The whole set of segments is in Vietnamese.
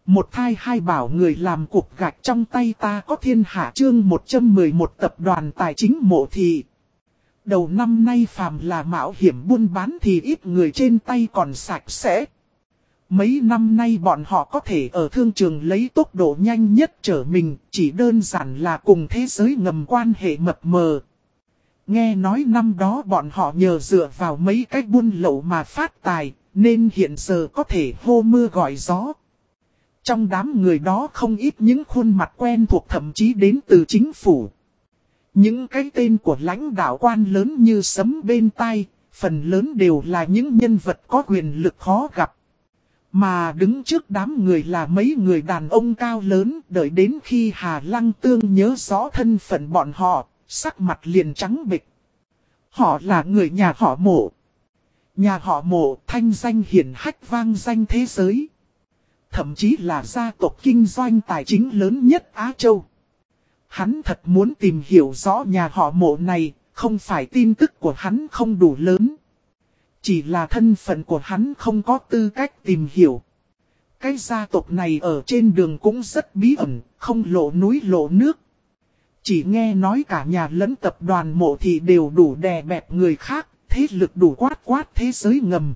Một thai hai bảo người làm cục gạch trong tay ta có thiên hạ chương 111 tập đoàn tài chính Mộ Thị. Đầu năm nay phàm là mạo hiểm buôn bán thì ít người trên tay còn sạch sẽ. Mấy năm nay bọn họ có thể ở thương trường lấy tốc độ nhanh nhất trở mình, chỉ đơn giản là cùng thế giới ngầm quan hệ mập mờ. Nghe nói năm đó bọn họ nhờ dựa vào mấy cách buôn lậu mà phát tài, nên hiện giờ có thể hô mưa gọi gió. Trong đám người đó không ít những khuôn mặt quen thuộc thậm chí đến từ chính phủ. Những cái tên của lãnh đạo quan lớn như sấm bên tai, phần lớn đều là những nhân vật có quyền lực khó gặp. Mà đứng trước đám người là mấy người đàn ông cao lớn, đợi đến khi Hà Lăng Tương nhớ rõ thân phận bọn họ, sắc mặt liền trắng bệch. Họ là người nhà họ Mộ. Nhà họ Mộ thanh danh hiển hách vang danh thế giới. Thậm chí là gia tộc kinh doanh tài chính lớn nhất Á Châu. Hắn thật muốn tìm hiểu rõ nhà họ Mộ này, không phải tin tức của hắn không đủ lớn. Chỉ là thân phận của hắn không có tư cách tìm hiểu. Cái gia tộc này ở trên đường cũng rất bí ẩn, không lộ núi lộ nước. Chỉ nghe nói cả nhà lẫn tập đoàn Mộ Thị đều đủ đè bẹp người khác, thế lực đủ quát thế giới ngầm.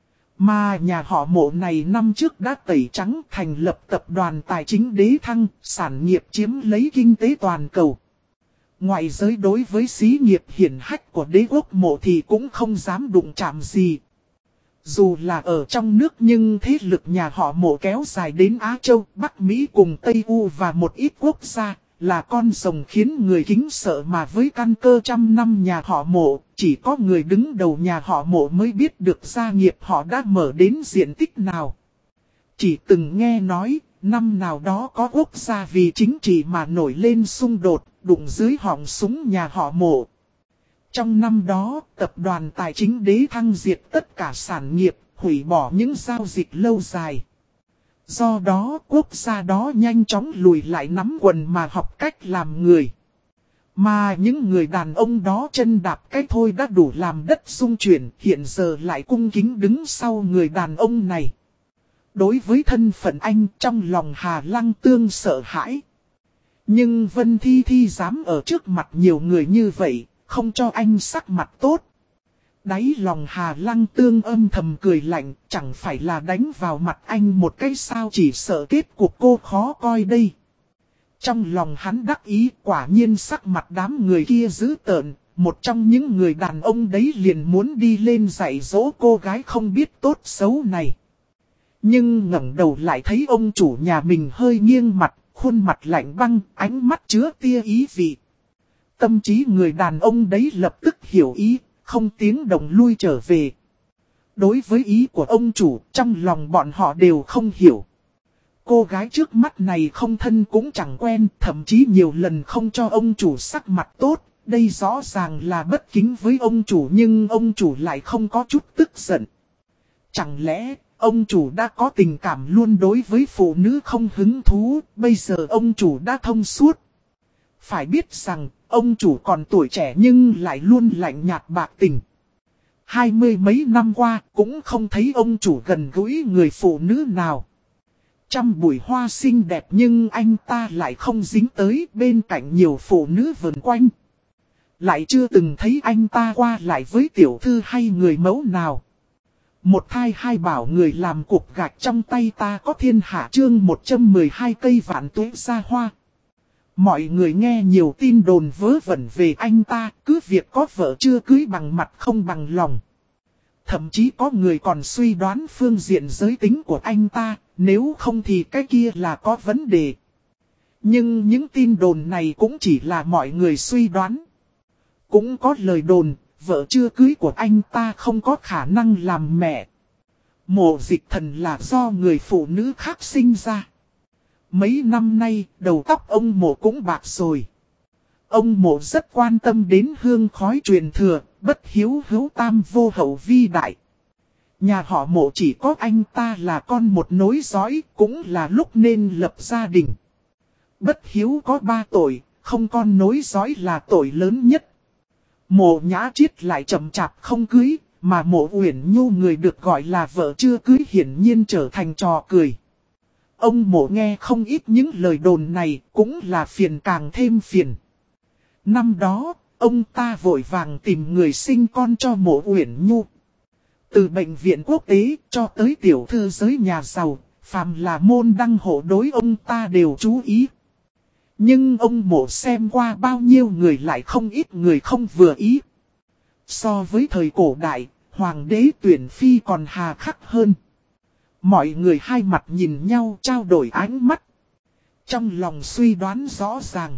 Mà nhà họ Mộ này năm trước đã tẩy trắng thành lập tập đoàn tài chính Đế Thăng, sản nghiệp chiếm lấy kinh tế toàn cầu. Ngoại giới đối với xí nghiệp hiển hách của đế quốc Mộ thì cũng không dám đụng chạm gì. Dù là ở trong nước nhưng thế lực nhà họ Mộ kéo dài đến Á Châu, Bắc Mỹ cùng Tây U và một ít quốc gia, là con rồng khiến người kính sợ mà với căn cơ trăm năm nhà họ Mộ, chỉ có người đứng đầu nhà họ Mộ mới biết được gia nghiệp họ đã mở đến diện tích nào. Chỉ từng nghe nói, năm nào đó có quốc gia vì chính trị mà nổi lên xung đột, đụng dưới họng súng nhà họ Mộ. Trong năm đó, tập đoàn tài chính Đế Thăng diệt tất cả sản nghiệp, hủy bỏ những giao dịch lâu dài. Do đó, quốc gia đó nhanh chóng lùi lại nắm quần mà học cách làm người. Mà những người đàn ông đó chân đạp cái thôi đã đủ làm đất rung chuyển, hiện giờ lại cung kính đứng sau người đàn ông này. Đối với thân phận anh, trong lòng Hà Lăng Tương sợ hãi. Nhưng Vân Thi Thi dám ở trước mặt nhiều người như vậy, không cho anh sắc mặt tốt. Đáy lòng Hà Lăng Tương âm thầm cười lạnh, chẳng phải là đánh vào mặt anh một cái sao, chỉ sợ kết cục cô khó coi đây. Trong lòng hắn đắc ý, quả nhiên sắc mặt đám người kia dữ tợn, một trong những người đàn ông đấy liền muốn đi lên dạy dỗ cô gái không biết tốt xấu này. Nhưng ngẩng đầu lại thấy ông chủ nhà mình hơi nghiêng mặt, khuôn mặt lạnh băng, ánh mắt chứa tia ý vị. Tâm trí người đàn ông đấy lập tức hiểu ý, không tiếng động lui trở về. Đối với ý của ông chủ, trong lòng bọn họ đều không hiểu. Cô gái trước mắt này không thân cũng chẳng quen, thậm chí nhiều lần không cho ông chủ sắc mặt tốt. Đây rõ ràng là bất kính với ông chủ nhưng ông chủ lại không có chút tức giận. Chẳng lẽ ông chủ đã có tình cảm luôn đối với phụ nữ không hứng thú, bây giờ ông chủ đã thông suốt. Phải biết rằng, ông chủ còn tuổi trẻ nhưng lại luôn lạnh nhạt bạc tình. 20 mấy năm qua cũng không thấy ông chủ gần gũi người phụ nữ nào. Trăm bụi hoa xinh đẹp nhưng anh ta lại không dính tới, bên cạnh nhiều phụ nữ vần quanh. Lại chưa từng thấy anh ta qua lại với tiểu thư hay người mẫu nào. Một thai hai bảo người làm cục gạch trong tay ta có thiên hạ chương 112 cây vạn tuế xa hoa. Mọi người nghe nhiều tin đồn vớ vẩn về anh ta, cứ việc có vợ chưa cưới bằng mặt không bằng lòng. Thậm chí có người còn suy đoán phương diện giới tính của anh ta, nếu không thì cái kia là có vấn đề. Nhưng những tin đồn này cũng chỉ là mọi người suy đoán. Cũng có lời đồn, vợ chưa cưới của anh ta không có khả năng làm mẹ. Mộ Dịch Thần là do người phụ nữ khác sinh ra. Mấy năm nay, đầu tóc ông Mộ cũng bạc rồi. Ông Mộ rất quan tâm đến hương khói truyền thừa, bất hiếu hữu tam vô hậu vi đại. Nhà họ Mộ chỉ có anh ta là con một nối dõi, cũng là lúc nên lập gia đình. Bất hiếu có 3 tội, không con nối dõi là tội lớn nhất. Mộ Nhã Triết lại chậm chạp không cưới, mà Mộ Uyển Nhu người được gọi là vợ chưa cưới hiển nhiên trở thành trò cười. Ông Mộ nghe không ít những lời đồn này, cũng là phiền càng thêm phiền. Năm đó, ông ta vội vàng tìm người sinh con cho Mộ Uyển Nhu. Từ bệnh viện quốc tế cho tới tiểu thư giới nhà giàu, phàm là môn đăng hộ đối ông ta đều chú ý. Nhưng ông Mộ xem qua bao nhiêu người lại không ít người không vừa ý. So với thời cổ đại, hoàng đế tuyển phi còn hà khắc hơn. Mọi người hai mặt nhìn nhau trao đổi ánh mắt. Trong lòng suy đoán rõ ràng.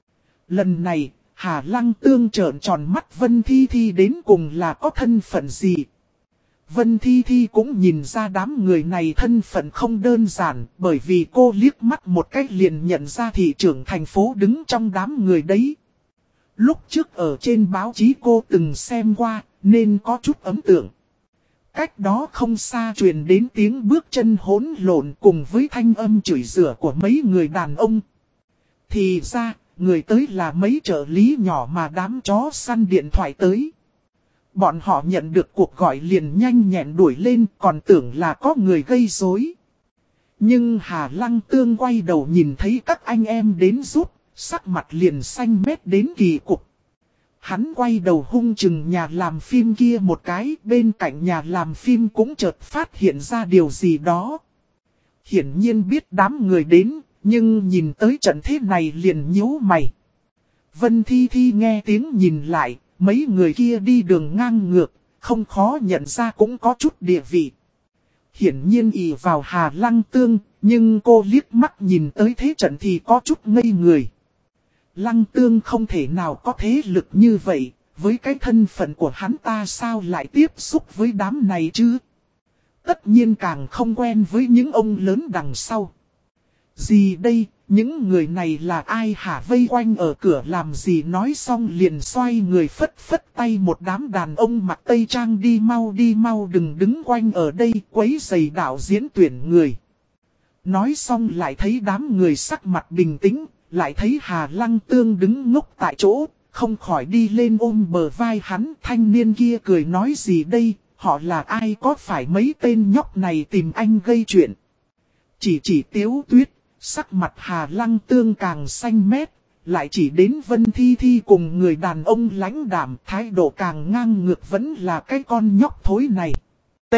Lần này, Hà Lăng Tương trợn tròn mắt Vân Thi Thi đến cùng là có thân phận gì. Vân Thi Thi cũng nhìn ra đám người này thân phận không đơn giản, bởi vì cô liếc mắt một cách liền nhận ra thị trưởng thành phố đứng trong đám người đấy. Lúc trước ở trên báo chí cô từng xem qua, nên có chút ấn tượng. Cách đó không xa truyền đến tiếng bước chân hỗn lộn cùng với thanh âm chửi rủa của mấy người đàn ông. Thì ra, người tới là mấy trợ lý nhỏ mà đám chó săn điện thoại tới. Bọn họ nhận được cuộc gọi liền nhanh nhẹn đuổi lên, còn tưởng là có người gây rối. Nhưng Hà Lăng Tương quay đầu nhìn thấy các anh em đến giúp, sắc mặt liền xanh mét đến kỳ cục. Hắn quay đầu hung chừng nhà làm phim kia một cái, bên cạnh nhà làm phim cũng chợt phát hiện ra điều gì đó. Hiển nhiên biết đám người đến, nhưng nhìn tới trận thế này liền nhíu mày. Vân Thi Thi nghe tiếng nhìn lại, mấy người kia đi đường ngang ngược, không khó nhận ra cũng có chút địa vị. Hiển nhiên ỷ vào Hà Lăng Tương, nhưng cô liếc mắt nhìn tới thế trận thì có chút ngây người. Lăng Tương không thể nào có thế lực như vậy, với cái thân phận của hắn ta sao lại tiếp xúc với đám này chứ? Tất nhiên càng không quen với những ông lớn đằng sau. Gì đây, những người này là ai hả, vây quanh ở cửa làm gì? Nói xong liền xoay người phất phất tay một đám đàn ông mặc tây trang đi mau đừng đứng quanh ở đây quấy rầy đạo diễn tuyển người. Nói xong lại thấy đám người sắc mặt bình tĩnh, lại thấy Hà Lăng Tương đứng ngốc tại chỗ, không khỏi đi lên ôm bờ vai hắn. Thanh niên kia cười nói gì đây, họ là ai, có phải mấy tên nhóc này tìm anh gây chuyện? Chỉ Tiếu Tuyết, sắc mặt Hà Lăng Tương càng xanh mét, lại chỉ đến Vân Thi Thi cùng người đàn ông lãnh đạm, thái độ càng ngang ngược, vẫn là cái con nhóc thối này. T.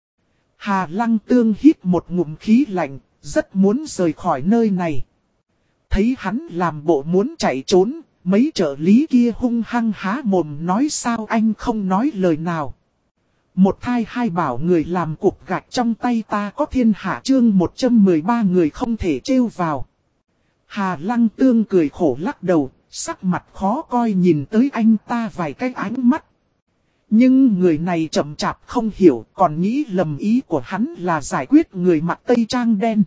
Hà Lăng Tương hít một ngụm khí lạnh, rất muốn rời khỏi nơi này. Thấy hắn làm bộ muốn chạy trốn, mấy trợ lý kia hung hăng há mồm nói sao anh không nói lời nào. Một thai hai bảo người làm cục gạch trong tay ta có thiên hạ, chương 113 người không thể trêu vào. Hà Lăng Tương cười khổ lắc đầu, sắc mặt khó coi nhìn tới anh ta vài cái ánh mắt. Nhưng người này chậm chạp không hiểu, còn nghĩ lầm ý của hắn là giải quyết người mặc tây trang đen.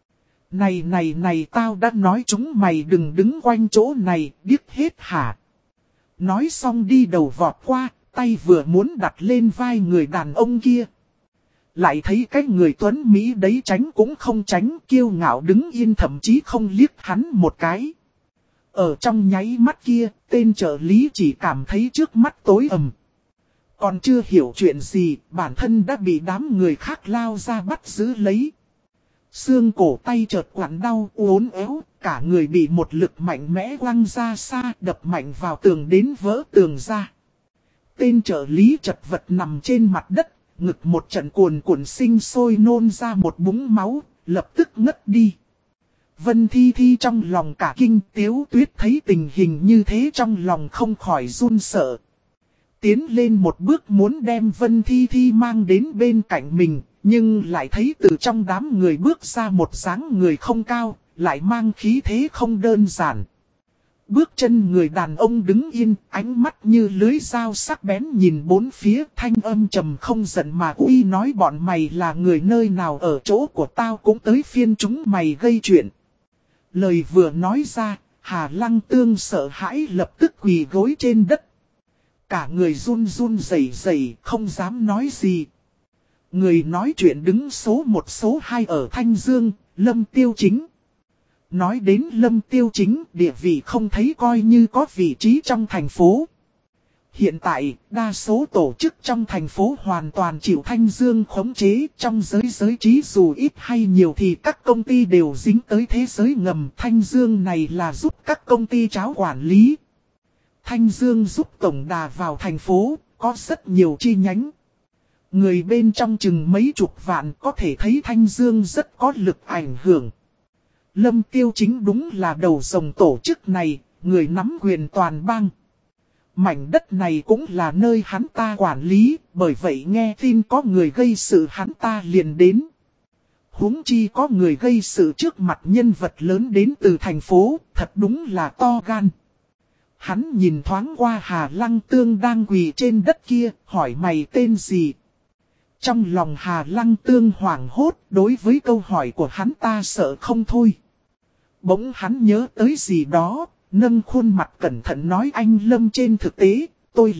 Này tao đã nói chúng mày đừng đứng quanh chỗ này, biết hết hả? Nói xong đi đầu vọt qua, tay vừa muốn đặt lên vai người đàn ông kia. Lại thấy cái người tuấn Mỹ đấy tránh cũng không tránh, kiêu ngạo đứng yên, thậm chí không liếc hắn một cái. Ở trong nháy mắt kia, tên trợ lý chỉ cảm thấy trước mắt tối ầm. Còn chưa hiểu chuyện gì, bản thân đã bị đám người khác lao ra bắt giữ lấy. Xương cổ tay chợt quặn đau uốn éo, cả người bị một lực mạnh mẽ quăng ra xa, đập mạnh vào tường đến vỡ tường ra. Tên trợ lý chật vật nằm trên mặt đất, ngực một trận cuồn cuộn sinh sôi nôn ra một búng máu, lập tức ngất đi. Vân Thi Thi trong lòng cả kinh, Tiếu Tuyết thấy tình hình như thế trong lòng không khỏi run sợ. Tiến lên một bước muốn đem Vân Thi Thi mang đến bên cạnh mình, nhưng lại thấy từ trong đám người bước ra một dáng người không cao, lại mang khí thế không đơn giản. Bước chân người đàn ông đứng yên, ánh mắt như lưới dao sắc bén nhìn bốn phía, thanh âm trầm không giận mà uy nói bọn mày là người nơi nào, ở chỗ của tao cũng tới phiên chúng mày gây chuyện. Lời vừa nói ra, Hà Lăng Tương sợ hãi lập tức quỳ gối trên đất. Cả người run run rẩy rẩy không dám nói gì. Người nói chuyện đứng số 1 số 2 ở Thanh Dương, Lâm Tiêu Chính. Nói đến Lâm Tiêu Chính, địa vị không thấy coi như có vị trí trong thành phố. Hiện tại, đa số tổ chức trong thành phố hoàn toàn chịu Thanh Dương khống chế. Trong giới trí dù ít hay nhiều thì các công ty đều dính tới thế giới ngầm. Thanh Dương này là giúp các công ty cháo quản lý. Thanh Dương giúp tổng đà vào thành phố, có rất nhiều chi nhánh. Người bên trong chừng mấy chục vạn có thể thấy Thanh Dương rất có lực ảnh hưởng. Lâm Tiêu Chính đúng là đầu rồng tổ chức này, người nắm quyền toàn bang. Mảnh đất này cũng là nơi hắn ta quản lý, bởi vậy nghe tin có người gây sự hắn ta liền đến. Huống chi có người gây sự trước mặt nhân vật lớn đến từ thành phố, thật đúng là to gan. Hắn nhìn thoáng qua Hà Lăng Tương đang quỳ trên đất kia, hỏi mày tên gì? Trong lòng Hà Lăng Tương hoảng hốt, đối với câu hỏi của hắn ta sợ không thôi. Bỗng hắn nhớ tới gì đó, nâng khuôn mặt cẩn thận nói anh Lâm trên thực tế, tôi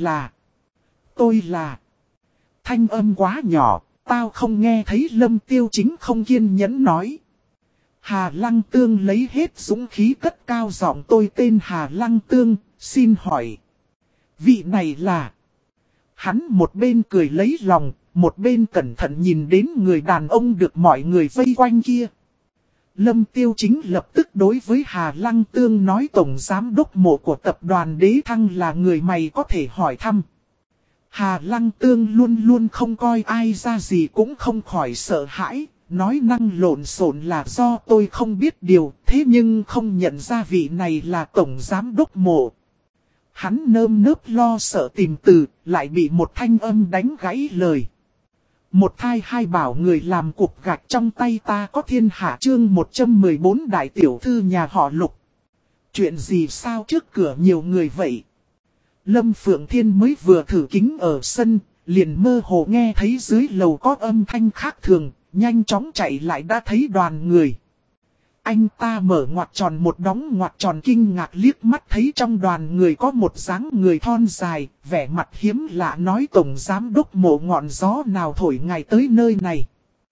là. Thanh âm quá nhỏ, tao không nghe thấy. Lâm Tiêu Chính không kiên nhẫn nói. Hà Lăng Tương lấy hết dũng khí cất cao giọng, tôi tên Hà Lăng Tương, xin hỏi. Vị này là. Hắn một bên cười lấy lòng, một bên cẩn thận nhìn đến người đàn ông được mọi người vây quanh kia. Lâm Tiêu Chính lập tức đối với Hà Lăng Tương nói tổng giám đốc mộ của tập đoàn Đế Thăng là người mày có thể hỏi thăm. Hà Lăng Tương luôn luôn không coi ai ra gì cũng không khỏi sợ hãi, nói năng lộn xộn là do tôi không biết điều, thế nhưng không nhận ra vị này là tổng giám đốc mộ. Hắn nơm nớp lo sợ tìm từ, lại bị một thanh âm đánh gãy lời. Một thai hai bảo người làm cục gạch trong tay ta có thiên hạ. Chương 114 đại tiểu thư nhà họ Lục. Chuyện gì sao trước cửa nhiều người vậy? Lâm Phượng Thiên mới vừa thử kính ở sân, liền mơ hồ nghe thấy dưới lầu có âm thanh khác thường, nhanh chóng chạy lại đã thấy đoàn người. Anh ta mở ngoặc tròn một đóng ngoặc tròn kinh ngạc liếc mắt thấy trong đoàn người có một dáng người thon dài, vẻ mặt hiếm lạ nói tổng giám đốc Mộ ngọn gió nào thổi ngài tới nơi này.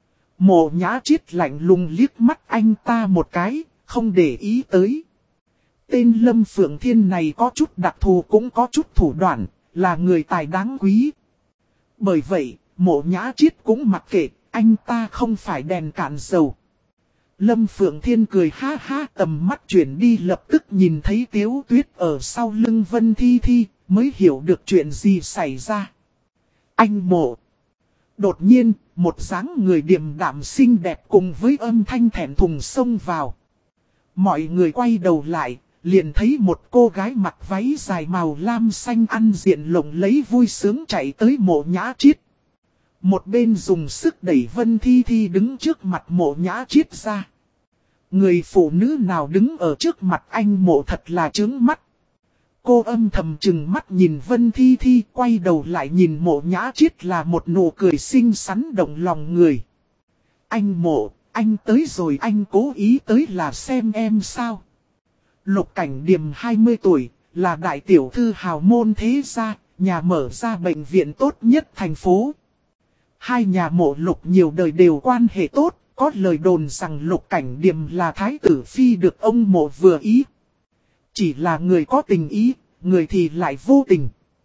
Mộ Nhã Triết lạnh lùng liếc mắt anh ta một cái, không để ý tới. Tên Lâm Phượng Thiên này có chút đặc thù cũng có chút thủ đoạn, là người tài đáng quý. Bởi vậy, Mộ Nhã Triết cũng mặc kệ, anh ta không phải đèn cạn dầu. Lâm Phượng Thiên cười ha ha, tầm mắt chuyển đi lập tức nhìn thấy Tiếu Tuyết ở sau lưng Vân Thi Thi, mới hiểu được chuyện gì xảy ra. Anh Mộ. Đột nhiên, một dáng người điềm đạm xinh đẹp cùng với âm thanh thẹn thùng xông vào. Mọi người quay đầu lại, liền thấy một cô gái mặc váy dài màu lam xanh ăn diện lộng lấy vui sướng chạy tới Mộ Nhã Triết. Một bên dùng sức đẩy Vân Thi Thi đứng trước mặt Mộ Nhã Triết ra. Người phụ nữ nào đứng ở trước mặt anh Mộ thật là chướng mắt. Cô âm thầm trừng mắt nhìn Vân Thi Thi, quay đầu lại nhìn Mộ Nhã Triết là một nụ cười xinh xắn động lòng người. Anh Mộ, anh tới rồi, anh cố ý tới là xem em sao. Lục Cảnh Điềm 20 tuổi, là đại tiểu thư hào môn thế gia, nhà mở ra bệnh viện tốt nhất thành phố. Hai nhà Mộ Lục nhiều đời đều quan hệ tốt, có lời đồn rằng Lục Cảnh Điềm là thái tử phi được ông Mộ vừa ý. Chỉ là người có tình ý, người thì lại vô tình.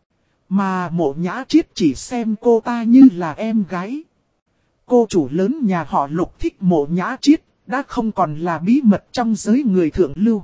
Mà Mộ Nhã Triết chỉ xem cô ta như là em gái. Cô chủ lớn nhà họ Lục thích Mộ Nhã Triết, đã không còn là bí mật trong giới người thượng lưu.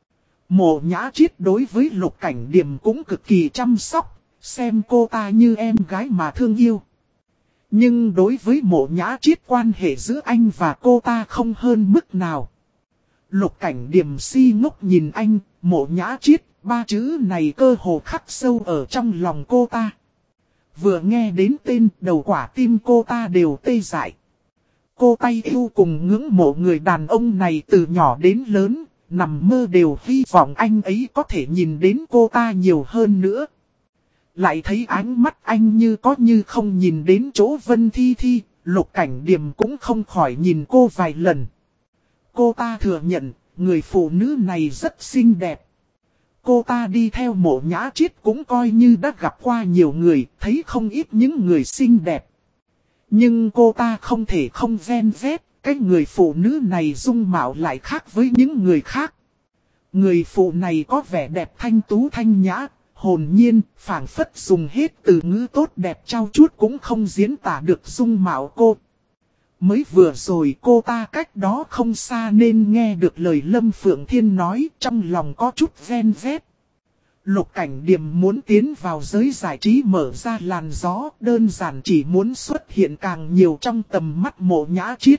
Mộ Nhã Triết đối với Lục Cảnh Điềm cũng cực kỳ chăm sóc, xem cô ta như em gái mà thương yêu. Nhưng đối với Mộ Nhã Triết quan hệ giữa anh và cô ta không hơn mức nào. Lục Cảnh Điềm si ngốc nhìn anh, Mộ Nhã Triết, ba chữ này cơ hồ khắc sâu ở trong lòng cô ta. Vừa nghe đến tên, đầu quả tim cô ta đều tê dại. Cô tay yêu cùng ngưỡng mộ người đàn ông này từ nhỏ đến lớn, nằm mơ đều hy vọng anh ấy có thể nhìn đến cô ta nhiều hơn nữa. Lại thấy ánh mắt anh như có như không nhìn đến chỗ Vân Thi Thi, Lục Cảnh Điềm cũng không khỏi nhìn cô vài lần. Cô ta thừa nhận, người phụ nữ này rất xinh đẹp. Cô ta đi theo Mộ Nhã Triết cũng coi như đã gặp qua nhiều người, thấy không ít những người xinh đẹp. Nhưng cô ta không thể không ven vét, cái người phụ nữ này dung mạo lại khác với những người khác. Người phụ này có vẻ đẹp thanh tú thanh nhã, hồn nhiên, phảng phất dùng hết từ ngữ tốt đẹp trao chuốt cũng không diễn tả được dung mạo cô. Mới vừa rồi cô ta cách đó không xa nên nghe được lời Lâm Phượng Thiên nói, trong lòng có chút ven vét. Lục Cảnh Điềm muốn tiến vào giới giải trí mở ra làn gió, đơn giản chỉ muốn xuất hiện càng nhiều trong tầm mắt Mộ Nhã Chiết.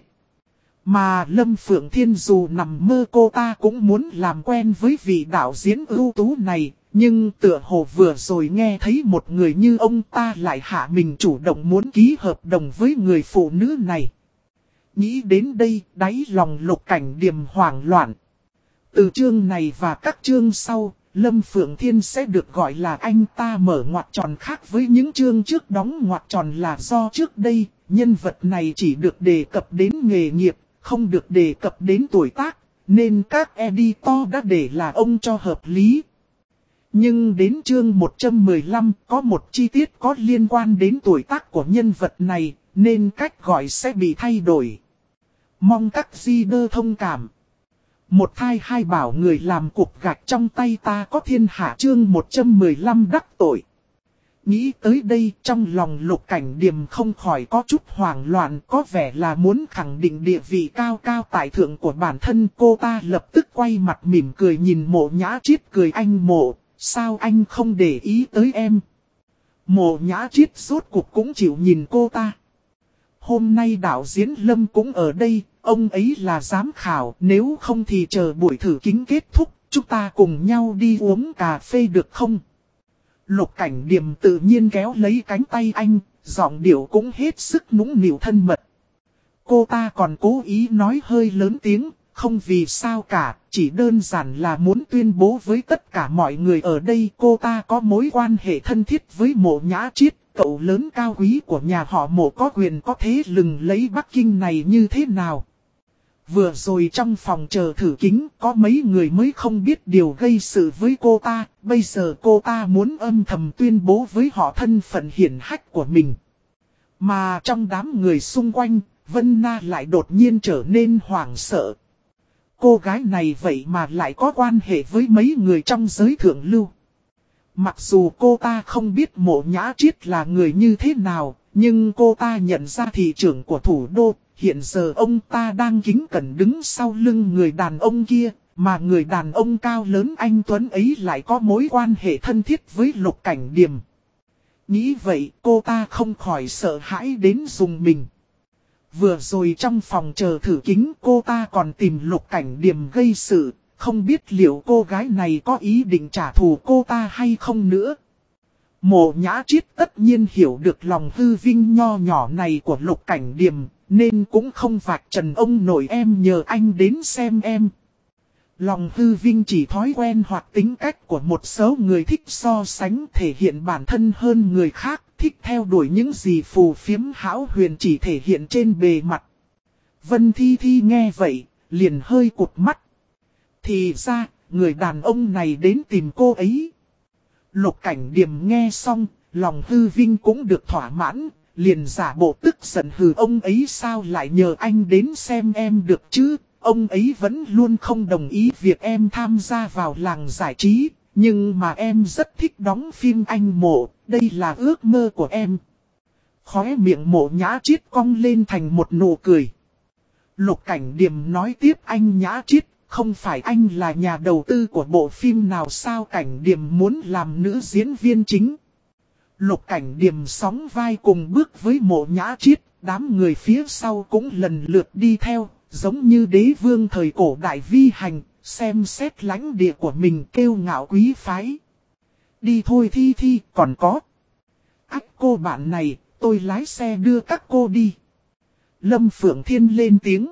Mà Lâm Phượng Thiên dù nằm mơ cô ta cũng muốn làm quen với vị đạo diễn ưu tú này, nhưng tựa hồ vừa rồi nghe thấy một người như ông ta lại hạ mình chủ động muốn ký hợp đồng với người phụ nữ này. Nghĩ đến đây, đáy lòng Lục Cảnh Điềm hoảng loạn. Từ chương này và các chương sau, Lâm Phượng Thiên sẽ được gọi là anh ta mở ngoặc tròn, khác với những chương trước đóng ngoặc tròn là do trước đây, nhân vật này chỉ được đề cập đến nghề nghiệp, không được đề cập đến tuổi tác, nên các editor đã để là ông cho hợp lý. Nhưng đến chương 115 có một chi tiết có liên quan đến tuổi tác của nhân vật này, nên cách gọi sẽ bị thay đổi. Mong các reader thông cảm. Một thai hai bảo người làm cục gạch trong tay ta có thiên hạ, chương 115 đắc tội. Nghĩ tới đây trong lòng Lục Cảnh Điềm không khỏi có chút hoảng loạn, có vẻ là muốn khẳng định địa vị cao cao tại thượng của bản thân. Cô ta lập tức quay mặt mỉm cười nhìn Mộ Nhã Chiết, cười: anh Mộ, sao anh không để ý tới em? Mộ Nhã Chiết rốt cuộc cũng chịu nhìn cô ta. Hôm nay đạo diễn Lâm cũng ở đây, ông ấy là giám khảo, nếu không thì chờ buổi thử kính kết thúc, chúng ta cùng nhau đi uống cà phê được không? Lục Cảnh Điềm tự nhiên kéo lấy cánh tay anh, giọng điệu cũng hết sức nũng nịu thân mật. Cô ta còn cố ý nói hơi lớn tiếng, không vì sao cả, chỉ đơn giản là muốn tuyên bố với tất cả mọi người ở đây cô ta có mối quan hệ thân thiết với Mộ Nhã Chiết, cậu lớn cao quý của nhà họ Mộ có quyền có thế lừng lấy Bắc Kinh này như thế nào. Vừa rồi trong phòng chờ thử kính có mấy người mới không biết điều gây sự với cô ta, bây giờ cô ta muốn âm thầm tuyên bố với họ thân phận hiển hách của mình. Mà trong đám người xung quanh, Vân Na lại đột nhiên trở nên hoảng sợ. Cô gái này vậy mà lại có quan hệ với mấy người trong giới thượng lưu. Mặc dù cô ta không biết Mộ Nhã Chiết là người như thế nào, nhưng cô ta nhận ra thị trưởng của thủ đô. Hiện giờ ông ta đang kính cẩn đứng sau lưng người đàn ông kia, mà người đàn ông cao lớn anh Tuấn ấy lại có mối quan hệ thân thiết với Lục Cảnh Điềm. Nghĩ vậy cô ta không khỏi sợ hãi đến rùng mình. Vừa rồi trong phòng chờ thử kính cô ta còn tìm Lục Cảnh Điềm gây sự, không biết liệu cô gái này có ý định trả thù cô ta hay không nữa. Mộ Nhã Chiết tất nhiên hiểu được lòng hư vinh nho nhỏ này của Lục Cảnh Điềm, nên cũng không vạch trần ông nội em nhờ anh đến xem em. Lòng hư vinh chỉ thói quen hoặc tính cách của một số người thích so sánh thể hiện bản thân hơn người khác, thích theo đuổi những gì phù phiếm hão huyền chỉ thể hiện trên bề mặt. Vân Thi Thi nghe vậy, liền hơi cụt mắt. Thì ra, người đàn ông này đến tìm cô ấy. Lục Cảnh Điềm nghe xong, lòng hư vinh cũng được thỏa mãn, liền giả bộ tức giận hừ: ông ấy sao lại nhờ anh đến xem em được chứ, ông ấy vẫn luôn không đồng ý việc em tham gia vào làng giải trí, nhưng mà em rất thích đóng phim anh Mộ, đây là ước mơ của em. Khóe miệng Mộ Nhã Chiết cong lên thành một nụ cười. Lục Cảnh Điềm nói tiếp: anh Nhã Chiết, không phải anh là nhà đầu tư của bộ phim nào sao? Cảnh Điềm muốn làm nữ diễn viên chính. Lục Cảnh Điềm sóng vai cùng bước với Mộ Nhã Chiết, đám người phía sau cũng lần lượt đi theo, giống như đế vương thời cổ đại vi hành, xem xét lãnh địa của mình kêu ngạo quý phái. Đi thôi Thi Thi, còn có. Ách cô bạn này, tôi lái xe đưa các cô đi. Lâm Phượng Thiên lên tiếng.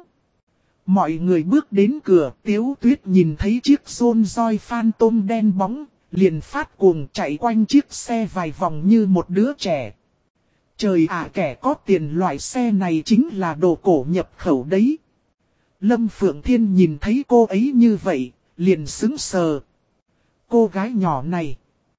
Mọi người bước đến cửa, Tiếu Tuyết nhìn thấy chiếc Rolls-Royce Phantom đen bóng, liền phát cuồng chạy quanh chiếc xe vài vòng như một đứa trẻ. Trời ạ, kẻ có tiền loại xe này chính là đồ cổ nhập khẩu đấy. Lâm Phượng Thiên nhìn thấy cô ấy như vậy, liền sững sờ. Cô gái nhỏ này.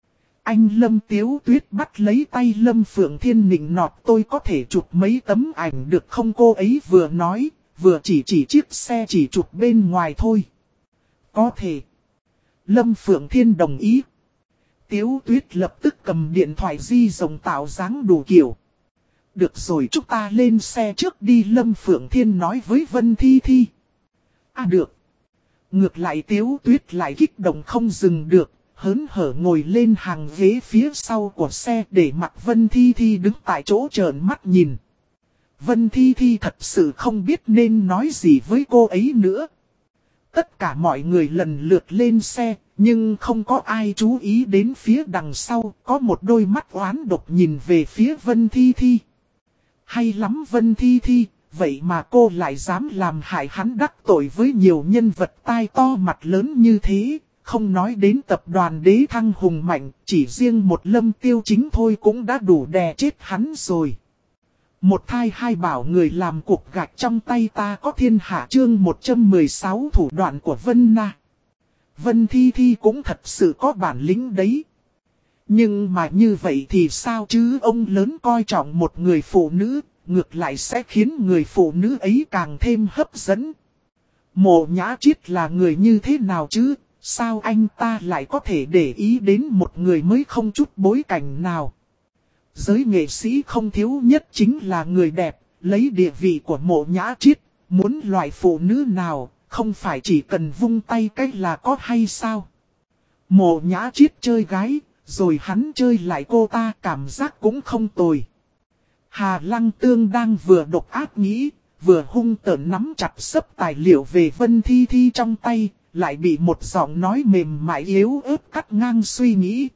Anh Lâm, Tiếu Tuyết bắt lấy tay Lâm Phượng Thiên nịnh nọt: tôi có thể chụp mấy tấm ảnh được không? Cô ấy vừa nói, vừa chỉ chiếc xe chỉ chụp bên ngoài thôi. Có thể. Lâm Phượng Thiên đồng ý. Tiếu Tuyết lập tức cầm điện thoại di động tạo dáng đủ kiểu. Được rồi, chúng ta lên xe trước đi, Lâm Phượng Thiên nói với Vân Thi Thi. À được. Ngược lại Tiếu Tuyết lại kích động không dừng được, hớn hở ngồi lên hàng ghế phía sau của xe để mặc Vân Thi Thi đứng tại chỗ trợn mắt nhìn. Vân Thi Thi thật sự không biết nên nói gì với cô ấy nữa. Tất cả mọi người lần lượt lên xe, nhưng không có ai chú ý đến phía đằng sau, có một đôi mắt oán độc nhìn về phía Vân Thi Thi. Hay lắm Vân Thi Thi, vậy mà cô lại dám làm hại hắn, đắc tội với nhiều nhân vật tai to mặt lớn như thế. Không nói đến tập đoàn Đế Thăng hùng mạnh, chỉ riêng một Lâm Tiêu Chính thôi cũng đã đủ đè chết hắn rồi. Một thai hai bảo người làm cục gạch trong tay ta có thiên hạ, chương 116 thủ đoạn của Vân Na. Vân Thi Thi cũng thật sự có bản lĩnh đấy. Nhưng mà như vậy thì sao chứ, ông lớn coi trọng một người phụ nữ, ngược lại sẽ khiến người phụ nữ ấy càng thêm hấp dẫn. Mộ Nhã Triết là người như thế nào chứ, sao anh ta lại có thể để ý đến một người mới không chút bối cảnh nào. Giới nghệ sĩ không thiếu nhất chính là người đẹp, lấy địa vị của Mộ Nhã Triết, muốn loại phụ nữ nào, không phải chỉ cần vung tay cách là có hay sao. Mộ Nhã Triết chơi gái, rồi hắn chơi lại cô ta, cảm giác cũng không tồi. Hà Lăng Tương đang vừa độc ác nghĩ, vừa hung tợn nắm chặt xấp tài liệu về Vân Thi Thi trong tay, lại bị một giọng nói mềm mại yếu ớt cắt ngang suy nghĩ.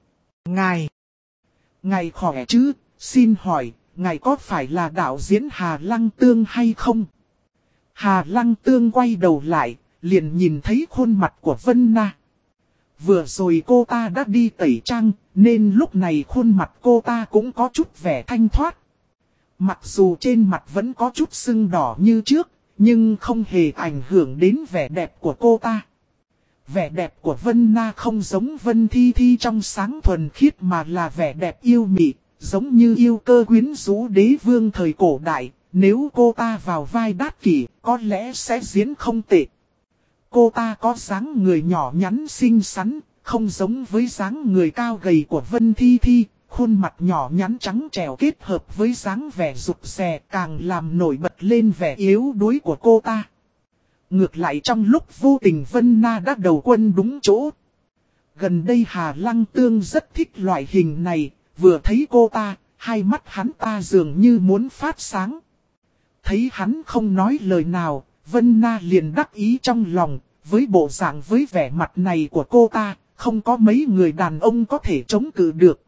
Ngài khỏe chứ, xin hỏi, ngài có phải là đạo diễn Hà Lăng Tương hay không? Hà Lăng Tương quay đầu lại, liền nhìn thấy khuôn mặt của Vân Na. Vừa rồi cô ta đã đi tẩy trang, nên lúc này khuôn mặt cô ta cũng có chút vẻ thanh thoát. Mặc dù trên mặt vẫn có chút sưng đỏ như trước, nhưng không hề ảnh hưởng đến vẻ đẹp của cô ta. Vẻ đẹp của Vân Na không giống Vân Thi Thi trong sáng thuần khiết mà là vẻ đẹp yêu mị, giống như yêu cơ quyến rũ đế vương thời cổ đại. Nếu cô ta vào vai Đát Kỷ, có lẽ sẽ diễn không tệ. Cô ta có dáng người nhỏ nhắn xinh xắn, không giống với dáng người cao gầy của Vân Thi Thi. Khuôn mặt nhỏ nhắn trắng trẻo kết hợp với dáng vẻ rụt rè càng làm nổi bật lên vẻ yếu đuối của cô ta. Ngược lại trong lúc vô tình Vân Na đã đầu quân đúng chỗ. Gần đây Hà Lăng Tương rất thích loại hình này, vừa thấy cô ta, hai mắt hắn ta dường như muốn phát sáng. Thấy hắn không nói lời nào, Vân Na liền đắc ý trong lòng, với bộ dạng với vẻ mặt này của cô ta, không có mấy người đàn ông có thể chống cự được.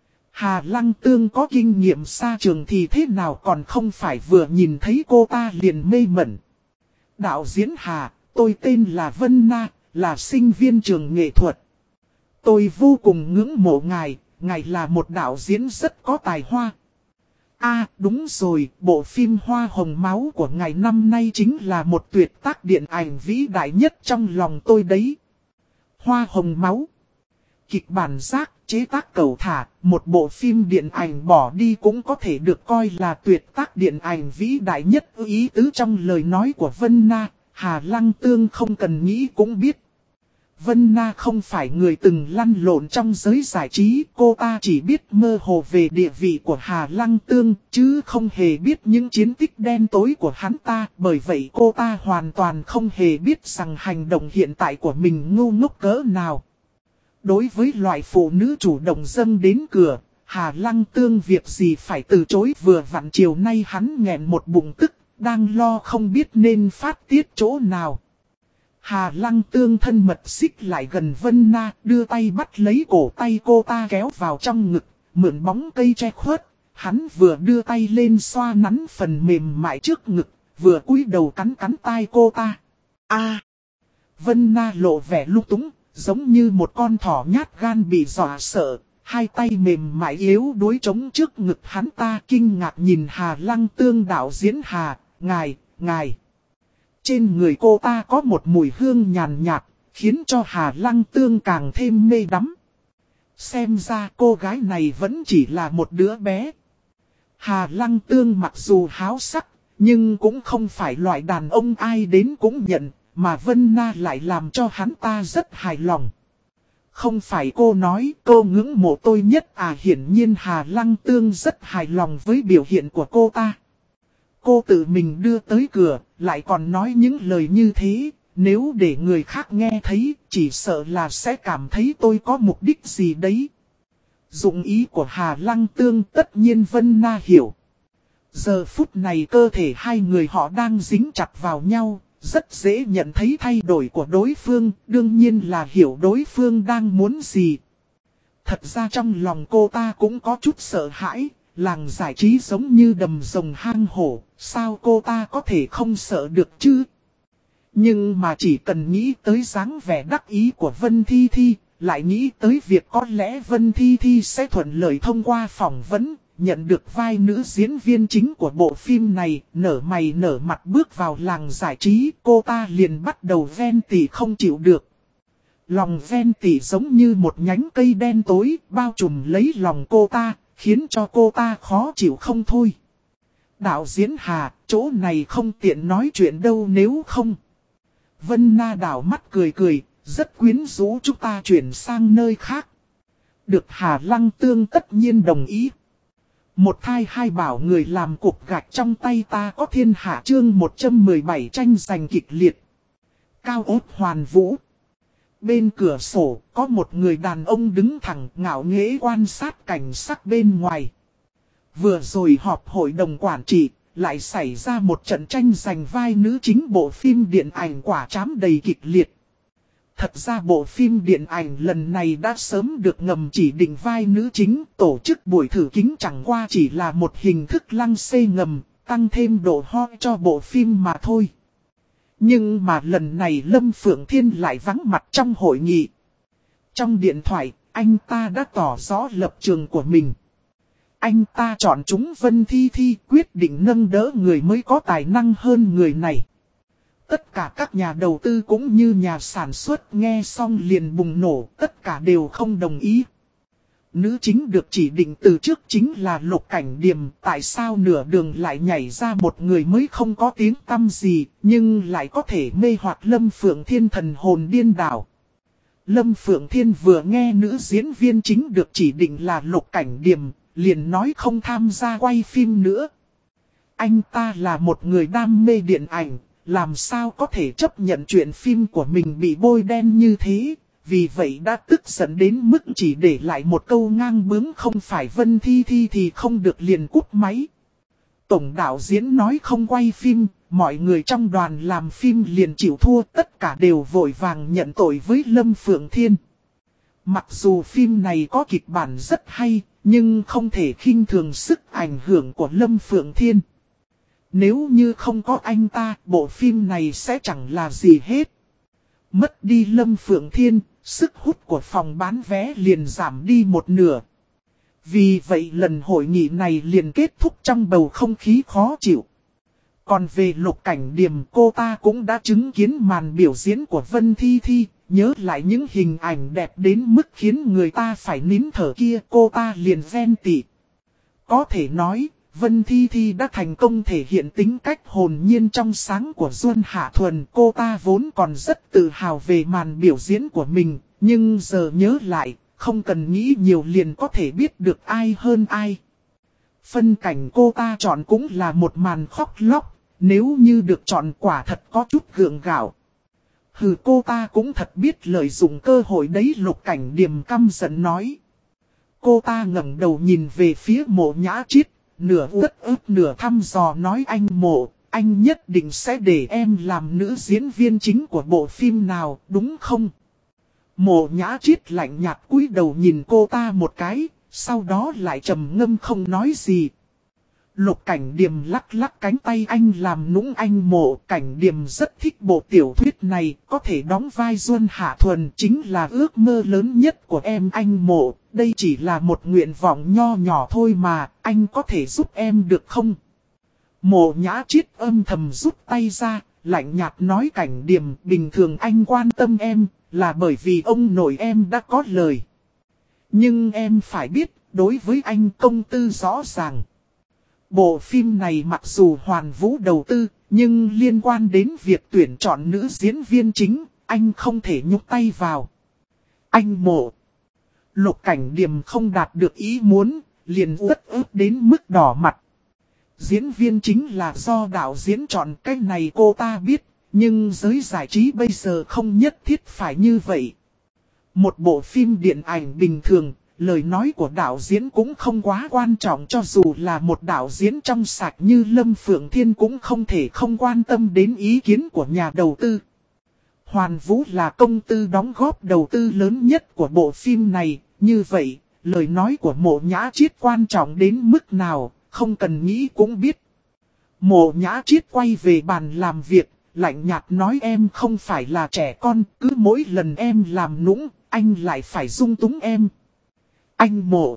Hà Lăng Tương có kinh nghiệm xa trường thì thế nào còn không phải vừa nhìn thấy cô ta liền mê mẩn. Đạo diễn Hà, tôi tên là Vân Na, là sinh viên trường nghệ thuật. Tôi vô cùng ngưỡng mộ ngài, ngài là một đạo diễn rất có tài hoa. À, đúng rồi, bộ phim Hoa Hồng Máu của ngài năm nay chính là một tuyệt tác điện ảnh vĩ đại nhất trong lòng tôi đấy. Hoa Hồng Máu. Kịch bản giác, chế tác cầu thả, một bộ phim điện ảnh bỏ đi cũng có thể được coi là tuyệt tác điện ảnh vĩ đại nhất. Ý tứ trong lời nói của Vân Na, Hà Lăng Tương không cần nghĩ cũng biết. Vân Na không phải người từng lăn lộn trong giới giải trí, cô ta chỉ biết mơ hồ về địa vị của Hà Lăng Tương, chứ không hề biết những chiến tích đen tối của hắn ta. Bởi vậy cô ta hoàn toàn không hề biết rằng hành động hiện tại của mình ngu ngốc cỡ nào. Đối với loại phụ nữ chủ động dâng đến cửa, Hà Lăng Tương việc gì phải từ chối. Vừa vặn chiều nay hắn nghẹn một bụng tức, đang lo không biết nên phát tiết chỗ nào. Hà Lăng Tương thân mật xích lại gần Vân Na, đưa tay bắt lấy cổ tay cô ta kéo vào trong ngực, mượn bóng cây che khuất. Hắn vừa đưa tay lên xoa nắn phần mềm mại trước ngực, vừa cúi đầu cắn cắn tai cô ta. Vân Na lộ vẻ lung túng, giống như một con thỏ nhát gan bị dọa sợ. Hai tay mềm mại yếu đuối chống trước ngực hắn ta, kinh ngạc nhìn Hà Lăng Tương. Đạo diễn Hà, ngài. Trên người cô ta có một mùi hương nhàn nhạt, khiến cho Hà Lăng Tương càng thêm mê đắm. Xem ra cô gái này vẫn chỉ là một đứa bé. Hà Lăng Tương mặc dù háo sắc, nhưng cũng không phải loại đàn ông ai đến cũng nhận, mà Vân Na lại làm cho hắn ta rất hài lòng. Không phải cô nói cô ngưỡng mộ tôi nhất à? Hiển nhiên Hà Lăng Tương rất hài lòng với biểu hiện của cô ta. Cô tự mình đưa tới cửa, lại còn nói những lời như thế. Nếu để người khác nghe thấy, chỉ sợ là sẽ cảm thấy tôi có mục đích gì đấy. Dụng ý của Hà Lăng Tương tất nhiên Vân Na hiểu. Giờ phút này cơ thể hai người họ đang dính chặt vào nhau, rất dễ nhận thấy thay đổi của đối phương, đương nhiên là hiểu đối phương đang muốn gì. Thật ra trong lòng cô ta cũng có chút sợ hãi, làng giải trí giống như đầm rồng hang hổ, sao cô ta có thể không sợ được chứ? Nhưng mà chỉ cần nghĩ tới dáng vẻ đắc ý của Vân Thi Thi, lại nghĩ tới việc có lẽ Vân Thi Thi sẽ thuận lợi thông qua phỏng vấn, nhận được vai nữ diễn viên chính của bộ phim này, nở mày nở mặt bước vào làng giải trí, cô ta liền bắt đầu ven tỉ không chịu được. Lòng ven tỉ giống như một nhánh cây đen tối, bao trùm lấy lòng cô ta, khiến cho cô ta khó chịu không thôi. Đạo diễn Hà, chỗ này không tiện nói chuyện đâu nếu không. Vân Na đảo mắt cười cười, rất quyến rũ, chúng ta chuyển sang nơi khác. Được Hà Lăng Tương tất nhiên đồng ý. Một thai hai bảo người làm cục gạch trong tay ta có thiên hạ chương 117 tranh giành kịch liệt. Cao ốt hoàn vũ. Bên cửa sổ có một người đàn ông đứng thẳng ngạo nghễ quan sát cảnh sắc bên ngoài. Vừa rồi họp hội đồng quản trị, lại xảy ra một trận tranh giành vai nữ chính bộ phim điện ảnh quả trám đầy kịch liệt. Thật ra bộ phim điện ảnh lần này đã sớm được ngầm chỉ định vai nữ chính, tổ chức buổi thử kính chẳng qua chỉ là một hình thức lăng xê ngầm, tăng thêm độ hot cho bộ phim mà thôi. Nhưng mà lần này Lâm Phượng Thiên lại vắng mặt trong hội nghị. Trong điện thoại, anh ta đã tỏ rõ lập trường của mình. Anh ta chọn chúng Vân Thi Thi, quyết định nâng đỡ người mới có tài năng hơn người này. Tất cả các nhà đầu tư cũng như nhà sản xuất nghe xong liền bùng nổ, tất cả đều không đồng ý. Nữ chính được chỉ định từ trước chính là Lục Cảnh Điềm, tại sao nửa đường lại nhảy ra một người mới không có tiếng tăm gì, nhưng lại có thể mê hoặc Lâm Phượng Thiên thần hồn điên đảo. Lâm Phượng Thiên vừa nghe nữ diễn viên chính được chỉ định là Lục Cảnh Điềm, liền nói không tham gia quay phim nữa. Anh ta là một người đam mê điện ảnh, làm sao có thể chấp nhận chuyện phim của mình bị bôi đen như thế, vì vậy đã tức giận đến mức chỉ để lại một câu ngang bướng không phải Vân Thi Thi thì không được liền cúp máy. Tổng đạo diễn nói không quay phim, mọi người trong đoàn làm phim liền chịu thua, tất cả đều vội vàng nhận tội với Lâm Phượng Thiên. Mặc dù phim này có kịch bản rất hay, nhưng không thể khinh thường sức ảnh hưởng của Lâm Phượng Thiên. Nếu như không có anh ta, bộ phim này sẽ chẳng là gì hết. Mất đi Lâm Phượng Thiên, sức hút của phòng bán vé liền giảm đi một nửa. Vì vậy lần hội nghị này liền kết thúc trong bầu không khí khó chịu. Còn về Lục Cảnh Điềm, cô ta cũng đã chứng kiến màn biểu diễn của Vân Thi Thi, nhớ lại những hình ảnh đẹp đến mức khiến người ta phải nín thở kia, cô ta liền ven tị. Có thể nói, Vân Thi Thi đã thành công thể hiện tính cách hồn nhiên trong sáng của Duân Hạ Thuần. Cô ta vốn còn rất tự hào về màn biểu diễn của mình, nhưng giờ nhớ lại, không cần nghĩ nhiều liền có thể biết được ai hơn ai. Phân cảnh cô ta chọn cũng là một màn khóc lóc, nếu như được chọn quả thật có chút gượng gạo. Hừ, cô ta cũng thật biết lợi dụng cơ hội đấy, Lục Cảnh Điềm căm giận nói. Cô ta ngẩng đầu nhìn về phía Mộ Nhã Chiết, nửa uất ức nửa thăm dò nói anh Mộ, anh nhất định sẽ để em làm nữ diễn viên chính của bộ phim nào, đúng không? Mộ Nhã Chiết lạnh nhạt cúi đầu nhìn cô ta một cái, sau đó lại trầm ngâm không nói gì. Lục Cảnh Điềm lắc lắc cánh tay anh làm nũng anh Mộ. Cảnh Điềm rất thích bộ tiểu thuyết này, có thể đóng vai Duân Hạ Thuần chính là ước mơ lớn nhất của em anh Mộ. Đây chỉ là một nguyện vọng nho nhỏ thôi mà, anh có thể giúp em được không? Mộ Nhã Chiết âm thầm rút tay ra, lạnh nhạt nói Cảnh Điềm, bình thường anh quan tâm em, là bởi vì ông nội em đã có lời. Nhưng em phải biết, đối với anh công tư rõ ràng. Bộ phim này mặc dù Hoàn Vũ đầu tư, nhưng liên quan đến việc tuyển chọn nữ diễn viên chính, anh không thể nhúc tay vào. Anh Mộ. Lục Cảnh Điềm không đạt được ý muốn, liền uất ức đến mức đỏ mặt. Diễn viên chính là do đạo diễn chọn, cái này cô ta biết, nhưng giới giải trí bây giờ không nhất thiết phải như vậy. Một bộ phim điện ảnh bình thường, lời nói của đạo diễn cũng không quá quan trọng, cho dù là một đạo diễn trong sạch như Lâm Phượng Thiên cũng không thể không quan tâm đến ý kiến của nhà đầu tư. Hoàn Vũ là công ty đóng góp đầu tư lớn nhất của bộ phim này, như vậy, lời nói của Mộ Nhã Chiết quan trọng đến mức nào, không cần nghĩ cũng biết. Mộ Nhã Chiết quay về bàn làm việc, lạnh nhạt nói em không phải là trẻ con, cứ mỗi lần em làm nũng, anh lại phải dung túng em. Anh Mộ.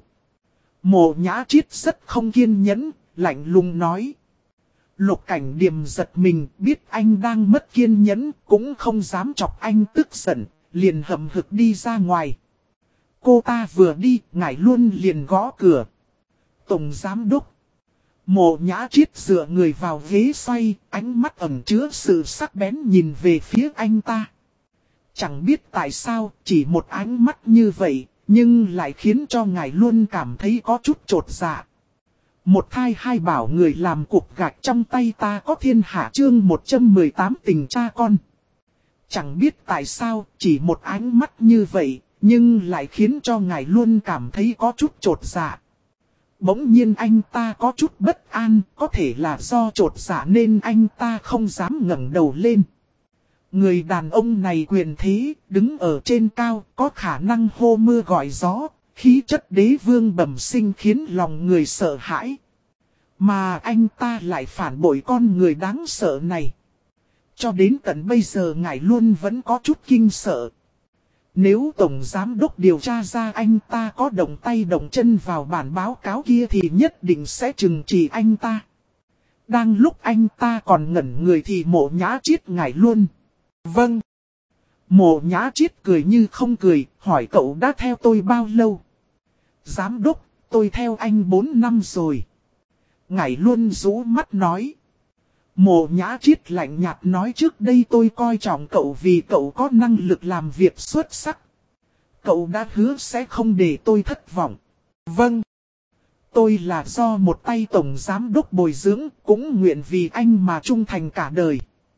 Mộ Nhã Chiết rất không kiên nhẫn, lạnh lùng nói. Lục Cảnh Điềm giật mình, biết anh đang mất kiên nhẫn, cũng không dám chọc anh tức giận, liền hậm hực đi ra ngoài. Cô ta vừa đi, ngải luôn liền gõ cửa. Tổng giám đốc. Mộ Nhã Chiết dựa người vào ghế xoay, ánh mắt ẩn chứa sự sắc bén nhìn về phía anh ta. Chẳng biết tại sao, chỉ một ánh mắt như vậy, nhưng lại khiến cho ngài luôn cảm thấy có chút chột dạ. Một thai hai bảo người làm cục gạch trong tay ta có thiên hạ chương 118 tình cha con. Chẳng biết tại sao, chỉ một ánh mắt như vậy, nhưng lại khiến cho ngài luôn cảm thấy có chút chột dạ. Bỗng nhiên anh ta có chút bất an, có thể là do chột dạ nên anh ta không dám ngẩng đầu lên. Người đàn ông này quyền thế, đứng ở trên cao, có khả năng hô mưa gọi gió, khí chất đế vương bẩm sinh khiến lòng người sợ hãi. Mà anh ta lại phản bội con người đáng sợ này. Cho đến tận bây giờ ngài luôn vẫn có chút kinh sợ. Nếu Tổng Giám Đốc điều tra ra anh ta có động tay động chân vào bản báo cáo kia thì nhất định sẽ trừng trị anh ta. Đang lúc anh ta còn ngẩn người thì Mộ Nhã Chiết ngài luôn. Vâng. Mộ Nhã Chiết cười như không cười, hỏi cậu đã theo tôi bao lâu? Giám đốc, tôi theo anh 4 năm rồi. Ngải luôn rũ mắt nói. Mộ Nhã Chiết lạnh nhạt nói trước đây tôi coi trọng cậu vì cậu có năng lực làm việc xuất sắc. Cậu đã hứa sẽ không để tôi thất vọng. Vâng. Tôi là do một tay tổng giám đốc bồi dưỡng, cũng nguyện vì anh mà trung thành cả đời.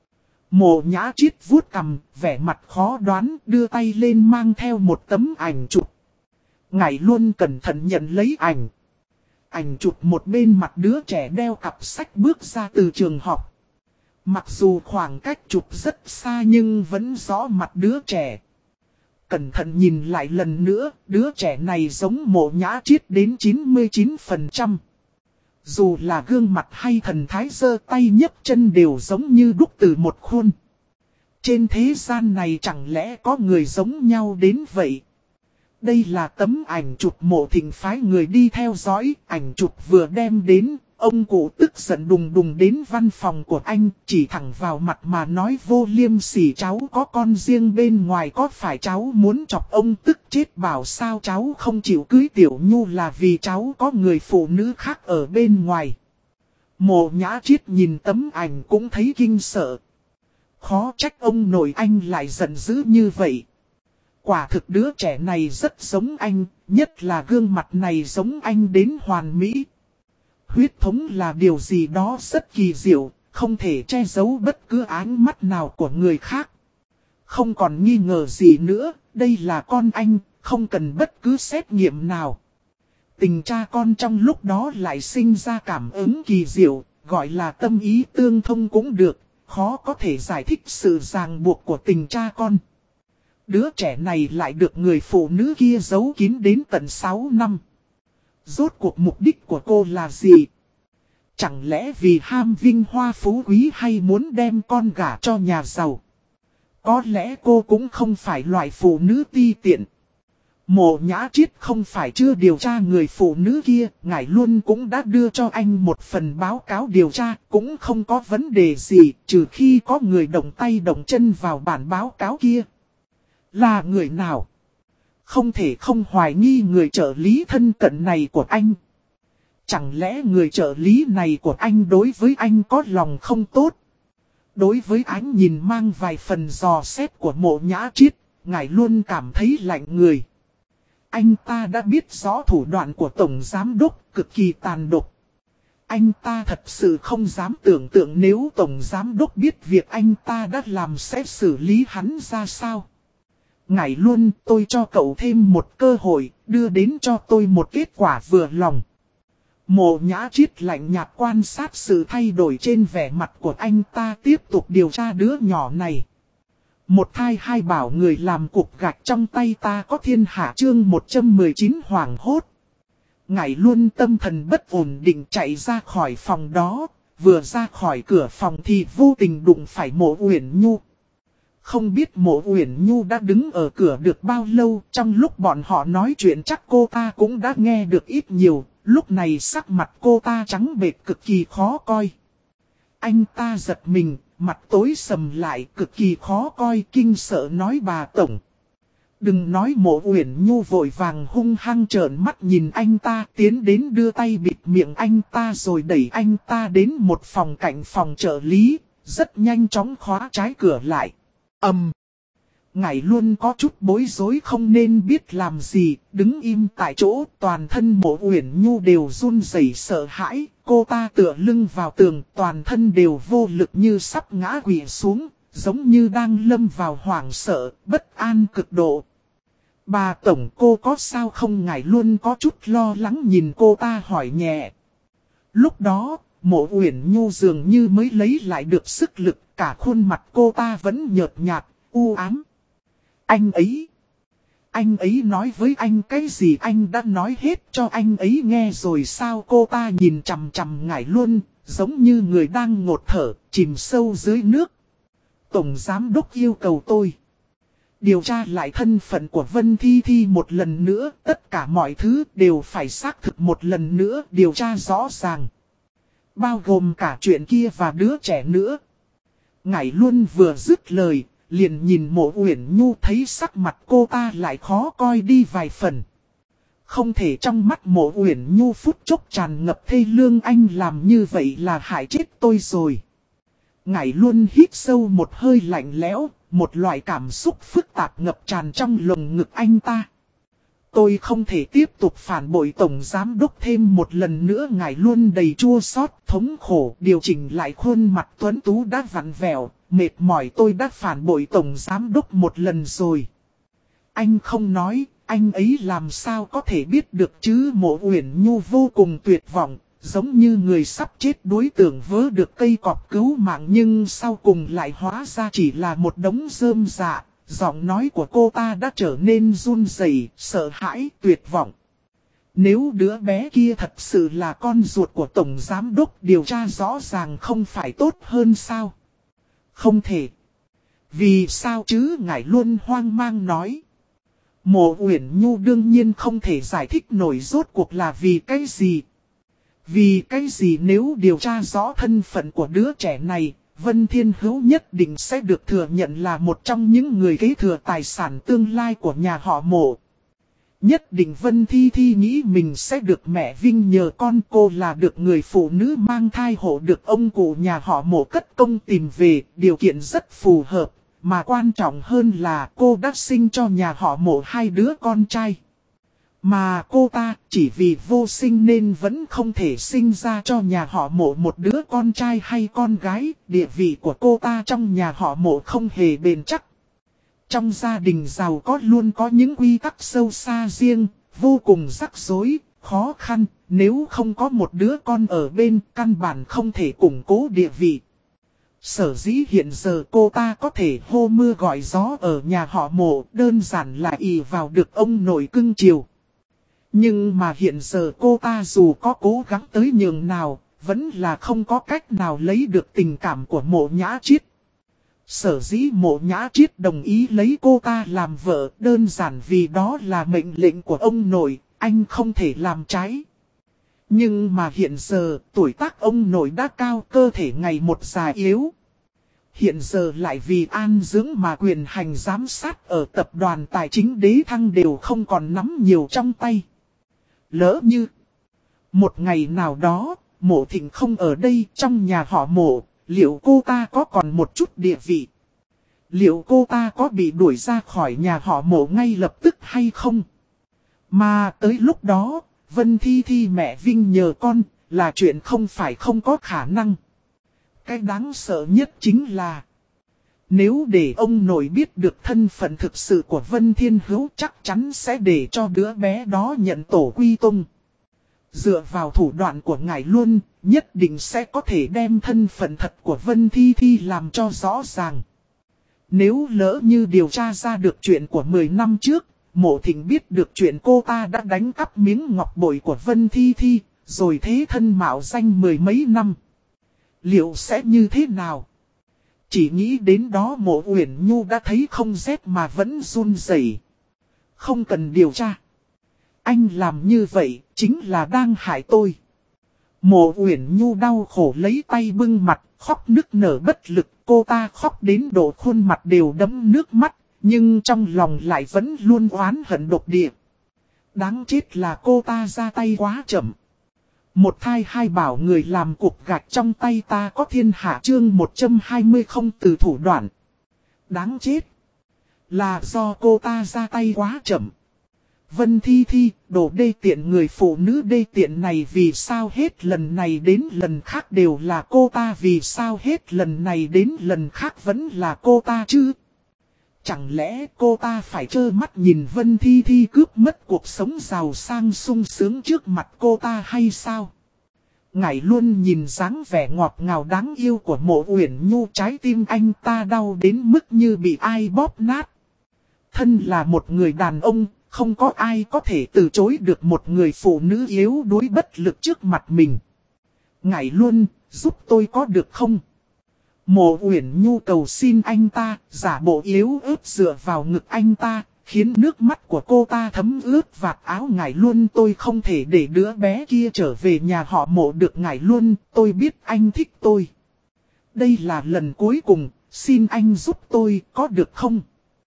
Mộ Nhã Chiết vuốt cằm, vẻ mặt khó đoán, đưa tay lên mang theo một tấm ảnh chụp. Ngải luôn cẩn thận nhận lấy ảnh. Ảnh chụp một bên mặt đứa trẻ đeo cặp sách bước ra từ trường học. Mặc dù khoảng cách chụp rất xa nhưng vẫn rõ mặt đứa trẻ. Cẩn thận nhìn lại lần nữa, đứa trẻ này giống Mộ Nhã Chiết đến 99%. Dù là gương mặt hay thần thái giơ tay nhấc chân đều giống như đúc từ một khuôn. Trên thế gian này chẳng lẽ có người giống nhau đến vậy? Đây là tấm ảnh chụp Mộ Thịnh phái người đi theo dõi, ảnh chụp vừa đem đến, ông cụ tức giận đùng đùng đến văn phòng của anh, chỉ thẳng vào mặt mà nói vô liêm sỉ cháu có con riêng bên ngoài có phải cháu muốn chọc ông tức chết bảo sao cháu không chịu cưới Tiểu Nhu là vì cháu có người phụ nữ khác ở bên ngoài. Mộ Nhã Chiết nhìn tấm ảnh cũng thấy kinh sợ. Khó trách ông nội anh lại giận dữ như vậy. Quả thực đứa trẻ này rất giống anh, nhất là gương mặt này giống anh đến hoàn mỹ. Huyết thống là điều gì đó rất kỳ diệu, không thể che giấu bất cứ ánh mắt nào của người khác. Không còn nghi ngờ gì nữa, đây là con anh, không cần bất cứ xét nghiệm nào. Tình cha con trong lúc đó lại sinh ra cảm ứng kỳ diệu, gọi là tâm ý tương thông cũng được, khó có thể giải thích sự ràng buộc của tình cha con. Đứa trẻ này lại được người phụ nữ kia giấu kín đến tận 6 năm. Rốt cuộc mục đích của cô là gì? Chẳng lẽ vì ham vinh hoa phú quý hay muốn đem con gả cho nhà giàu? Có lẽ cô cũng không phải loại phụ nữ ti tiện. Mộ Nhã Chiết không phải chưa điều tra người phụ nữ kia, ngài luôn cũng đã đưa cho anh một phần báo cáo điều tra, cũng không có vấn đề gì, trừ khi có người động tay động chân vào bản báo cáo kia. Là người nào? Không thể không hoài nghi người trợ lý thân cận này của anh. Chẳng lẽ người trợ lý này của anh đối với anh có lòng không tốt? Đối với ánh nhìn mang vài phần dò xét của Mộ Nhã Chiết, ngài luôn cảm thấy lạnh người. Anh ta đã biết rõ thủ đoạn của Tổng Giám Đốc cực kỳ tàn độc. Anh ta thật sự không dám tưởng tượng nếu Tổng Giám Đốc biết việc anh ta đã làm sẽ xử lý hắn ra sao. Ngài luôn, tôi cho cậu thêm một cơ hội, đưa đến cho tôi một kết quả vừa lòng. Mộ Nhã Triết lạnh nhạt quan sát sự thay đổi trên vẻ mặt của anh ta, tiếp tục điều tra đứa nhỏ này. Một thai hai bảo người làm cục gạch trong tay ta có thiên hạ, chương 119 hoảng hốt. Ngài luôn tâm thần bất ổn định chạy ra khỏi phòng đó, vừa ra khỏi cửa phòng thì vô tình đụng phải Mộ Uyển Nhu. Không biết Mộ Uyển Nhu đã đứng ở cửa được bao lâu, trong lúc bọn họ nói chuyện chắc cô ta cũng đã nghe được ít nhiều, lúc này sắc mặt cô ta trắng bệch cực kỳ khó coi. Anh ta giật mình, mặt tối sầm lại cực kỳ khó coi, kinh sợ nói bà Tổng. Đừng nói. Mộ Uyển Nhu vội vàng hung hăng trợn mắt nhìn anh ta, tiến đến đưa tay bịt miệng anh ta rồi đẩy anh ta đến một phòng cạnh phòng trợ lý, rất nhanh chóng khóa trái cửa lại. Ngài luôn có chút bối rối không nên biết làm gì, đứng im tại chỗ, toàn thân Mộ Uyển Nhu đều run rẩy sợ hãi, cô ta tựa lưng vào tường, toàn thân đều vô lực như sắp ngã quỵ xuống, giống như đang lâm vào hoảng sợ, bất an cực độ. Bà Tổng, cô có sao không? Ngài luôn có chút lo lắng nhìn cô ta hỏi nhẹ. Lúc đó, Mộ Uyển Nhu dường như mới lấy lại được sức lực, cả khuôn mặt cô ta vẫn nhợt nhạt, u ám. Anh ấy nói với anh cái gì? Anh đã nói hết cho anh ấy nghe rồi sao? Cô ta nhìn chằm chằm ngài luôn, giống như người đang ngột thở, chìm sâu dưới nước. Tổng Giám Đốc yêu cầu tôi điều tra lại thân phận của Vân Thi Thi một lần nữa, tất cả mọi thứ đều phải xác thực một lần nữa, điều tra rõ ràng. Bao gồm cả chuyện kia và đứa trẻ nữa. Ngài luôn vừa dứt lời, liền nhìn Mộ Uyển Nhu, thấy sắc mặt cô ta lại khó coi đi vài phần. Không thể trong mắt Mộ Uyển Nhu phút chốc tràn ngập thê lương, anh làm như vậy là hại chết tôi rồi. Ngài luôn hít sâu một hơi lạnh lẽo, một loại cảm xúc phức tạp ngập tràn trong lồng ngực anh ta. Tôi không thể tiếp tục phản bội Tổng Giám Đốc thêm một lần nữa. Ngài luôn đầy chua xót, thống khổ, điều chỉnh lại khuôn mặt tuấn tú đã vặn vẹo, mệt mỏi. Tôi đã phản bội Tổng Giám Đốc một lần rồi. Anh không nói, anh ấy làm sao có thể biết được chứ? Mộ Uyển Nhu vô cùng tuyệt vọng, giống như người sắp chết đuối, tưởng vớ được cây cọp cứu mạng nhưng sau cùng lại hóa ra chỉ là một đống rơm rạ. Giọng nói của cô ta đã trở nên run rẩy, sợ hãi, tuyệt vọng. Nếu đứa bé kia thật sự là con ruột của Tổng Giám Đốc, điều tra rõ ràng không phải tốt hơn sao? Không thể. Vì sao chứ? Ngài luôn hoang mang nói. Mộ Uyển Nhu đương nhiên không thể giải thích nổi rốt cuộc là vì cái gì. Vì cái gì? Nếu điều tra rõ thân phận của đứa trẻ này, Vân Thiên Hữu nhất định sẽ được thừa nhận là một trong những người kế thừa tài sản tương lai của nhà họ Mộ. Nhất định Vân Thi Thi nghĩ mình sẽ được mẹ vinh nhờ con, cô là được người phụ nữ mang thai hộ được ông cụ nhà họ Mộ cất công tìm về, điều kiện rất phù hợp, mà quan trọng hơn là cô đã sinh cho nhà họ Mộ 2 đứa con trai. Mà cô ta chỉ vì vô sinh nên vẫn không thể sinh ra cho nhà họ Mộ một đứa con trai hay con gái. Địa vị của cô ta trong nhà họ Mộ không hề bền chắc. Trong gia đình giàu có luôn có những quy tắc sâu xa riêng, vô cùng rắc rối, khó khăn. Nếu không có một đứa con ở bên, căn bản không thể củng cố địa vị. Sở dĩ hiện giờ cô ta có thể hô mưa gọi gió ở nhà họ Mộ, đơn giản là ỷ vào được ông nội cưng chiều. Nhưng mà hiện giờ cô ta dù có cố gắng tới nhường nào, vẫn là không có cách nào lấy được tình cảm của Mộ Nhã Triết. Sở dĩ Mộ Nhã Triết đồng ý lấy cô ta làm vợ, đơn giản vì đó là mệnh lệnh của ông nội, anh không thể làm trái. Nhưng mà hiện giờ, tuổi tác ông nội đã cao, cơ thể ngày một già yếu. Hiện giờ lại vì an dưỡng mà quyền hành giám sát ở tập đoàn tài chính Đế Thăng đều không còn nắm nhiều trong tay. Lỡ như một ngày nào đó, Mộ Thịnh không ở đây, trong nhà họ Mộ, liệu cô ta có còn một chút địa vị? Liệu cô ta có bị đuổi ra khỏi nhà họ Mộ ngay lập tức hay không? Mà tới lúc đó, Vân Thi Thi mẹ Vinh nhờ con là chuyện không phải không có khả năng. Cái đáng sợ nhất chính là nếu để ông nội biết được thân phận thực sự của Vân Thiên Hữu chắc chắn sẽ để cho đứa bé đó nhận tổ quy tông. Dựa vào thủ đoạn của ngài luôn, nhất định sẽ có thể đem thân phận thật của Vân Thi Thi làm cho rõ ràng. Nếu lỡ như điều tra ra được chuyện của 10 năm trước, Mộ Thịnh biết được chuyện cô ta đã đánh cắp miếng ngọc bội của Vân Thi Thi, rồi thế thân mạo danh 10 mấy năm. Liệu sẽ như thế nào? Chỉ nghĩ đến đó Mộ Uyển Nhu đã thấy không rét mà vẫn run rẩy. Không cần điều tra. Anh làm như vậy chính là đang hại tôi. Mộ Uyển Nhu đau khổ lấy tay bưng mặt, khóc nức nở bất lực. Cô ta khóc đến độ khuôn mặt đều đẫm nước mắt, nhưng trong lòng lại vẫn luôn oán hận độc địa. Đáng chết là cô ta ra tay quá chậm. Một thai hai bảo người làm cục gạch trong tay ta có thiên hạ chương 120 không từ thủ đoạn. Đáng chết là do cô ta ra tay quá chậm. Vân Thi Thi, đồ đê tiện người phụ nữ đê tiện này vì sao hết lần này đến lần khác đều là cô ta, vì sao hết lần này đến lần khác vẫn là cô ta chứ? Chẳng lẽ cô ta phải trơ mắt nhìn Vân Thi Thi cướp mất cuộc sống giàu sang sung sướng trước mặt cô ta hay sao? Ngài luôn nhìn dáng vẻ ngọt ngào đáng yêu của Mộ Uyển Nhu, trái tim anh ta đau đến mức như bị ai bóp nát. Thân là một người đàn ông, không có ai có thể từ chối được một người phụ nữ yếu đuối bất lực trước mặt mình. Ngài luôn, giúp tôi có được không? Mộ Uyển Nhu cầu xin anh ta, giả bộ yếu ớt dựa vào ngực anh ta, khiến nước mắt của cô ta thấm ướt vạt áo. Ngài luôn, tôi không thể để đứa bé kia trở về nhà họ Mộ được. Ngài luôn, tôi biết anh thích tôi. Đây là lần cuối cùng, xin anh giúp tôi có được không?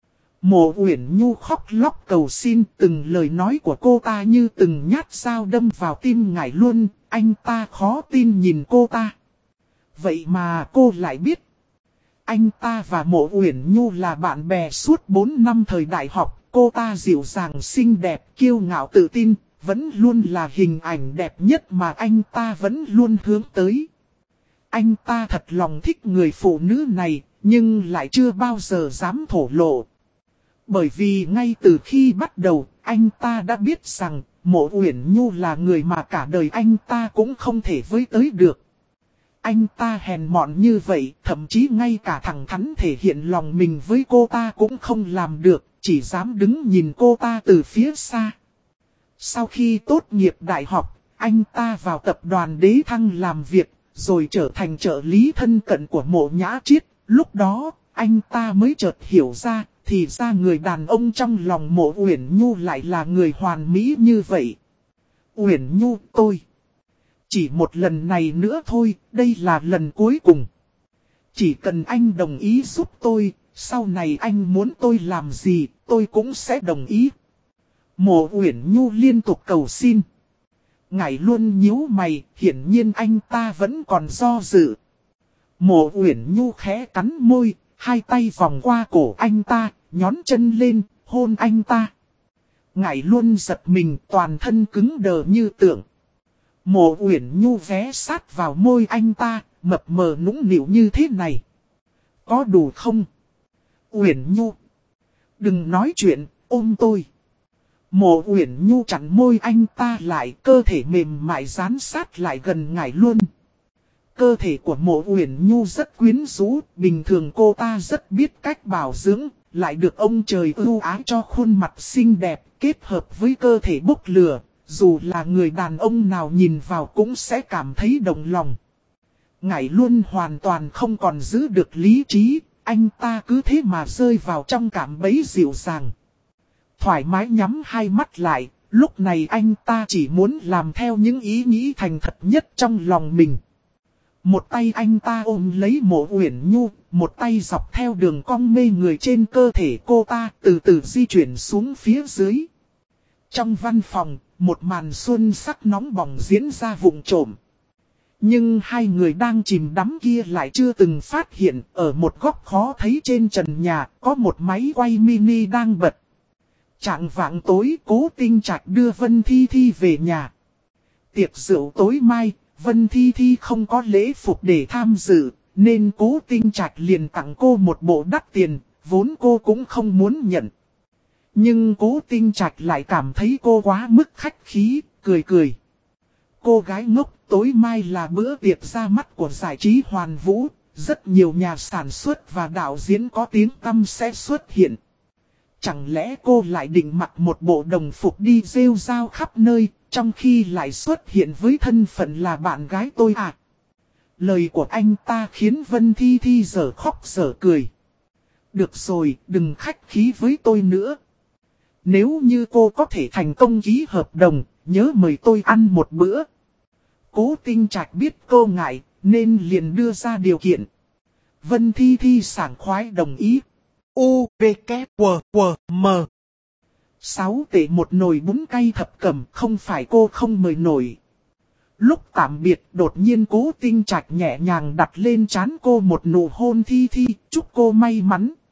Mộ Uyển Nhu khóc lóc cầu xin, từng lời nói của cô ta như từng nhát dao đâm vào tim ngài luôn. Anh ta khó tin nhìn cô ta. Vậy mà cô lại biết. Anh ta và Mộ Uyển Nhu là bạn bè suốt 4 năm thời đại học. Cô ta dịu dàng xinh đẹp, kiêu ngạo tự tin, vẫn luôn là hình ảnh đẹp nhất mà anh ta vẫn luôn hướng tới. Anh ta thật lòng thích người phụ nữ này, nhưng lại chưa bao giờ dám thổ lộ. Bởi vì ngay từ khi bắt đầu, anh ta đã biết rằng Mộ Uyển Nhu là người mà cả đời anh ta cũng không thể với tới được. Anh ta hèn mọn như vậy, thậm chí ngay cả thẳng thắn thể hiện lòng mình với cô ta cũng không làm được, chỉ dám đứng nhìn cô ta từ phía xa. Sau khi tốt nghiệp đại học, anh ta vào tập đoàn Đế Thăng làm việc, rồi trở thành trợ lý thân cận của Mộ Nhã Triết. Lúc đó, anh ta mới chợt hiểu ra, thì ra người đàn ông trong lòng Mộ Uyển Nhu lại là người hoàn mỹ như vậy. Uyển Nhu, tôi chỉ một lần này nữa thôi, đây là lần cuối cùng. Chỉ cần anh đồng ý giúp tôi, sau này anh muốn tôi làm gì, tôi cũng sẽ đồng ý. Mộ Uyển Nhu liên tục cầu xin. Ngài luôn nhíu mày, hiển nhiên anh ta vẫn còn do dự. Mộ Uyển Nhu khẽ cắn môi, hai tay vòng qua cổ anh ta, nhón chân lên, hôn anh ta. Ngài luôn giật mình, toàn thân cứng đờ như tượng. Mộ Uyển Nhu ghé sát vào môi anh ta, mập mờ nũng nịu như thế này. Có đủ không? Uyển Nhu, đừng nói chuyện, ôm tôi. Mộ Uyển Nhu chặn môi anh ta lại, cơ thể mềm mại dán sát lại gần ngài luôn. Cơ thể của Mộ Uyển Nhu rất quyến rũ, bình thường cô ta rất biết cách bảo dưỡng, lại được ông trời ưu ái cho khuôn mặt xinh đẹp, kết hợp với cơ thể bốc lửa, dù là người đàn ông nào nhìn vào cũng sẽ cảm thấy động lòng. Ngải luôn hoàn toàn không còn giữ được lý trí, anh ta cứ thế mà rơi vào trong cảm bẫy dịu dàng. Thoải mái nhắm hai mắt lại, lúc này anh ta chỉ muốn làm theo những ý nghĩ thành thật nhất trong lòng mình. Một tay anh ta ôm lấy Mộ Uyển Nhu, một tay dọc theo đường cong mê người trên cơ thể cô ta, từ từ di chuyển xuống phía dưới. Trong văn phòng, một màn xuân sắc nóng bỏng diễn ra vụng trộm. Nhưng hai người đang chìm đắm kia lại chưa từng phát hiện ở một góc khó thấy trên trần nhà có một máy quay mini đang bật. Trạng vạng tối Cố Tinh Trạch đưa Vân Thi Thi về nhà. Tiệc rượu tối mai, Vân Thi Thi không có lễ phục để tham dự, nên Cố Tinh Trạch liền tặng cô một bộ đắt tiền, vốn cô cũng không muốn nhận. Nhưng Cố Tinh Trạch lại cảm thấy cô quá mức khách khí, cười cười. Cô gái ngốc, tối mai là bữa tiệc ra mắt của giải trí Hoàn Vũ, rất nhiều nhà sản xuất và đạo diễn có tiếng tăm sẽ xuất hiện. Chẳng lẽ cô lại định mặc một bộ đồng phục đi rêu rao khắp nơi, trong khi lại xuất hiện với thân phận là bạn gái tôi à? Lời của anh ta khiến Vân Thi Thi dở khóc dở cười. Được rồi, đừng khách khí với tôi nữa. Nếu như cô có thể thành công ký hợp đồng, nhớ mời tôi ăn một bữa. Cố Tinh Trạch biết cô ngại, nên liền đưa ra điều kiện. Vân Thi Thi sảng khoái đồng ý. U, V, K, W, W, M. 6 tệ một nồi bún cay thập cẩm, không phải cô không mời nổi. Lúc tạm biệt, đột nhiên Cố Tinh Trạch nhẹ nhàng đặt lên trán cô một nụ hôn Thi Thi, chúc cô may mắn.